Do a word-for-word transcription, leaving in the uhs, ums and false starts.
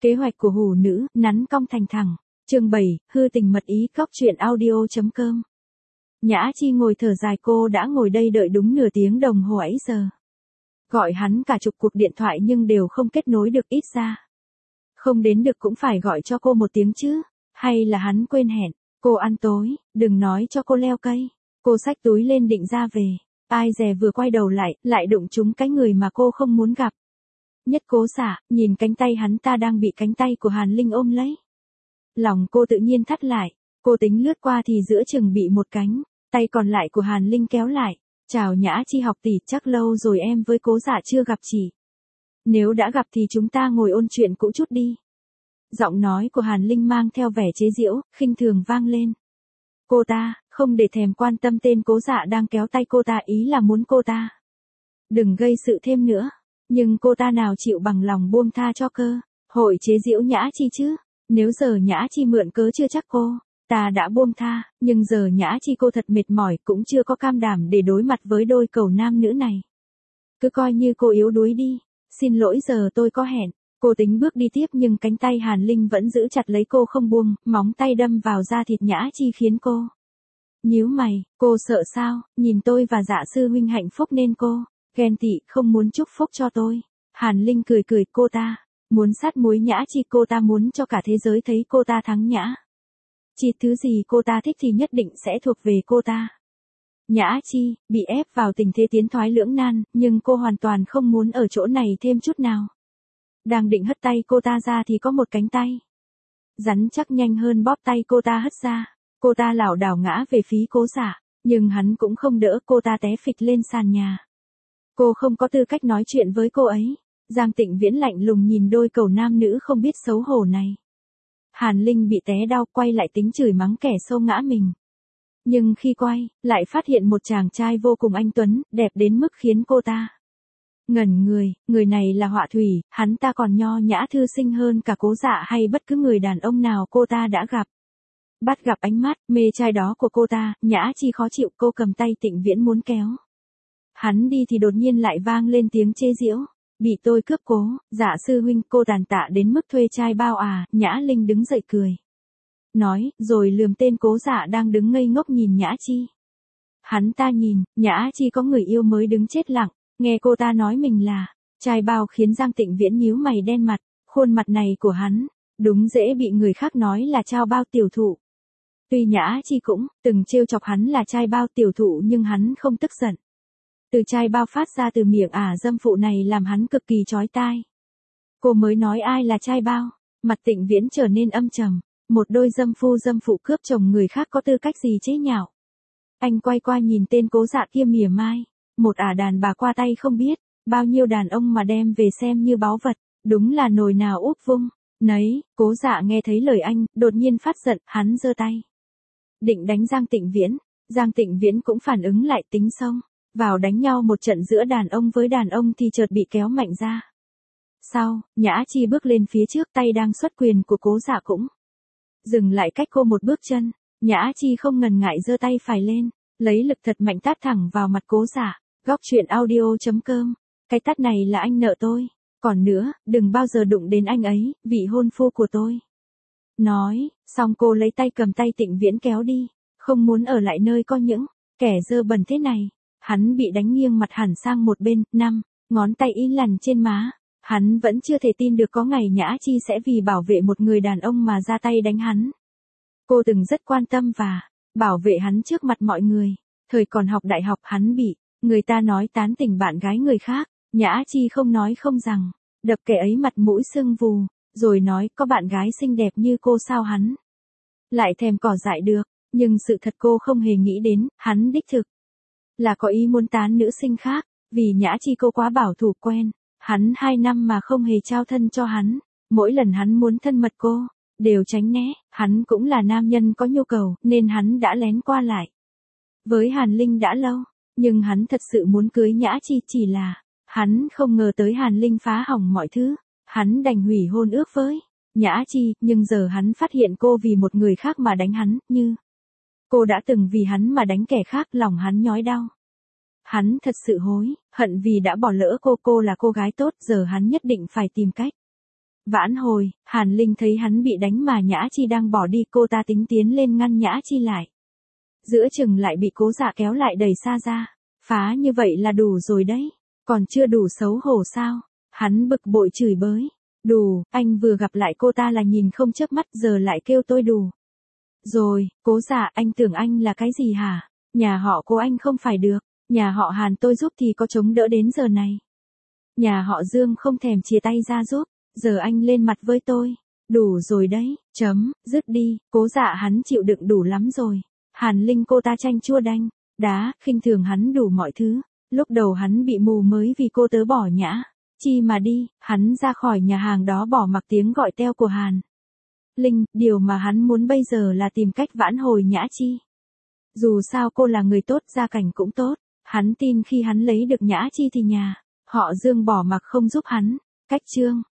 Kế hoạch của hủ nữ, nắn cong thành thẳng. Chương bảy, hư tình mật ý. Cóc truyện audio.com. Nhã Chi ngồi thở dài, cô đã ngồi đây đợi đúng nửa tiếng đồng hồ ấy giờ. Gọi hắn cả chục cuộc điện thoại nhưng đều không kết nối được, ít ra. Không đến được cũng phải gọi cho cô một tiếng chứ. Hay là hắn quên hẹn, cô ăn tối, đừng nói cho cô leo cây. Cô xách túi lên định ra về. Ai dè vừa quay đầu lại, lại đụng trúng cái người mà cô không muốn gặp. Nhất Cố Xạ, nhìn cánh tay hắn ta đang bị cánh tay của Hàn Linh ôm lấy. Lòng cô tự nhiên thắt lại, cô tính lướt qua thì giữa chừng bị một cánh tay còn lại của Hàn Linh kéo lại. Chào Nhã Chi học tỷ, chắc lâu rồi em với Cố Dạ chưa gặp chị. Nếu đã gặp thì chúng ta ngồi ôn chuyện cũ chút đi. Giọng nói của Hàn Linh mang theo vẻ chế giễu, khinh thường vang lên. Cô ta, không để thèm quan tâm tên Cố Dạ đang kéo tay cô ta, ý là muốn cô ta đừng gây sự thêm nữa. Nhưng cô ta nào chịu bằng lòng buông tha cho cơ hội chế giễu Nhã Chi chứ. Nếu giờ Nhã Chi mượn cớ chưa chắc cô ta đã buông tha, nhưng giờ Nhã Chi cô thật mệt mỏi, cũng chưa có cam đảm để đối mặt với đôi cầu nam nữ này. Cứ coi như cô yếu đuối đi. Xin lỗi, giờ tôi có hẹn. Cô tính bước đi tiếp nhưng cánh tay Hàn Linh vẫn giữ chặt lấy cô không buông, móng tay đâm vào da thịt Nhã Chi khiến cô nhíu mày. Cô sợ sao? Nhìn tôi và Dạ sư huynh hạnh phúc nên cô ghen tị, không muốn chúc phúc cho tôi. Hàn Linh cười cười, cô ta muốn sát muối Nhã Chi, cô ta muốn cho cả thế giới thấy cô ta thắng Nhã Chi. Thứ gì cô ta thích thì nhất định sẽ thuộc về cô ta. Nhã Chi bị ép vào tình thế tiến thoái lưỡng nan, nhưng cô hoàn toàn không muốn ở chỗ này thêm chút nào. Đang định hất tay cô ta ra thì có một cánh tay rắn chắc nhanh hơn bóp tay cô ta hất ra. Cô ta lảo đảo ngã về phía Cố Dạ, nhưng hắn cũng không đỡ, cô ta té phịch lên sàn nhà. Cô không có tư cách nói chuyện với cô ấy. Giang Tịnh Viễn lạnh lùng nhìn đôi cầu nam nữ không biết xấu hổ này. Hàn Linh bị té đau, quay lại tính chửi mắng kẻ xô ngã mình. Nhưng khi quay, lại phát hiện một chàng trai vô cùng anh tuấn, đẹp đến mức khiến cô ta ngẩn người. Người này là Họa Thủy, hắn ta còn nho nhã thư sinh hơn cả Cố Dạ hay bất cứ người đàn ông nào cô ta đã gặp. Bắt gặp ánh mắt mê trai đó của cô ta, Nhã Chi khó chịu, cô cầm tay Tịnh Viễn muốn kéo hắn đi thì đột nhiên lại vang lên tiếng chế giễu. Bị tôi cướp Cố Dạ sư huynh, cô tàn tạ đến mức thuê trai bao à? Nhã Linh đứng dậy cười nói, rồi lườm tên Cố Dạ đang đứng ngây ngốc nhìn Nhã Chi. Hắn ta nhìn, Nhã Chi có người yêu mới đứng chết lặng, nghe cô ta nói mình là trai bao khiến Giang Tịnh Viễn nhíu mày đen mặt. Khuôn mặt này của hắn đúng dễ bị người khác nói là trao bao tiểu thụ. Tuy Nhã Chi cũng từng trêu chọc hắn là trai bao tiểu thụ nhưng hắn không tức giận. Từ trai bao phát ra từ miệng ả dâm phụ này làm hắn cực kỳ chói tai. Cô mới nói ai là trai bao? Mặt Tịnh Viễn trở nên âm trầm. Một đôi dâm phu dâm phụ cướp chồng người khác có tư cách gì chế nhạo? Anh quay qua nhìn tên Cố Dạ kia mỉa mai. Một ả đàn bà qua tay không biết bao nhiêu đàn ông mà đem về xem như báu vật. Đúng là nồi nào úp vung nấy. Cố Dạ nghe thấy lời anh, đột nhiên phát giận, hắn giơ tay định đánh Giang Tịnh Viễn. Giang Tịnh Viễn cũng phản ứng lại, tính xông vào đánh nhau một trận giữa đàn ông với đàn ông thì chợt bị kéo mạnh ra. Sau, Nhã Chi bước lên phía trước, tay đang xuất quyền của Cố Dạ cũng dừng lại cách cô một bước chân. Nhã Chi không ngần ngại giơ tay phải lên, lấy lực thật mạnh tát thẳng vào mặt Cố Dạ. Góc truyện audio.com. Cái tát này là anh nợ tôi. Còn nữa, đừng bao giờ đụng đến anh ấy, vị hôn phu của tôi. Nói, xong cô lấy tay cầm tay Tịnh Viễn kéo đi, không muốn ở lại nơi có những kẻ dơ bẩn thế này. Hắn bị đánh nghiêng mặt hẳn sang một bên, năm ngón tay in lằn trên má. Hắn vẫn chưa thể tin được có ngày Nhã Chi sẽ vì bảo vệ một người đàn ông mà ra tay đánh hắn. Cô từng rất quan tâm và bảo vệ hắn trước mặt mọi người. Thời còn học đại học hắn bị người ta nói tán tỉnh bạn gái người khác. Nhã Chi không nói không rằng, đập kẻ ấy mặt mũi sưng vù, rồi nói có bạn gái xinh đẹp như cô sao hắn lại thèm cỏ dại được. Nhưng sự thật cô không hề nghĩ đến, hắn đích thực là có ý muốn tán nữ sinh khác. Vì Nhã Chi cô quá bảo thủ quen hắn hai năm mà không hề trao thân cho hắn. Mỗi lần hắn muốn thân mật cô đều tránh né. Hắn cũng là nam nhân có nhu cầu nên hắn đã lén qua lại với Hàn Linh đã lâu. Nhưng hắn thật sự muốn cưới Nhã Chi, chỉ là hắn không ngờ tới Hàn Linh phá hỏng mọi thứ. Hắn đành hủy hôn ước với Nhã Chi. Nhưng giờ hắn phát hiện cô vì một người khác mà đánh hắn, như cô đã từng vì hắn mà đánh kẻ khác. Lòng hắn nhói đau. Hắn thật sự hối hận vì đã bỏ lỡ cô. Cô là cô gái tốt, giờ hắn nhất định phải tìm cách Vãn hồi, Hàn Linh thấy hắn bị đánh mà Nhã Chi đang bỏ đi, cô ta tính tiến lên ngăn Nhã Chi lại. Giữa chừng lại bị Cố Dạ kéo lại đẩy xa ra. Phá như vậy là đủ rồi đấy, còn chưa đủ xấu hổ sao? Hắn bực bội chửi bới. Đủ, anh vừa gặp lại cô ta là nhìn không chớp mắt, giờ lại kêu tôi đủ. Rồi, Cố Dạ, anh tưởng anh là cái gì hả? Nhà họ Cố anh không phải được, nhà họ Hàn tôi giúp thì có chống đỡ đến giờ này. Nhà họ Dương không thèm chia tay ra giúp, giờ anh lên mặt với tôi. Đủ rồi đấy, chấm, dứt đi. Cố Dạ hắn chịu đựng đủ lắm rồi. Hàn Linh cô ta chanh chua đanh, đá, khinh thường hắn đủ mọi thứ. Lúc đầu hắn bị mù mới vì cô tớ bỏ Nhã Chi mà đi, hắn ra khỏi nhà hàng đó bỏ mặc tiếng gọi teo của Hàn Linh, điều mà hắn muốn bây giờ là tìm cách vãn hồi Nhã Chi. Dù sao cô là người tốt, gia cảnh cũng tốt, hắn tin khi hắn lấy được Nhã Chi thì nhà họ Dương bỏ mặc không giúp hắn. Cách chương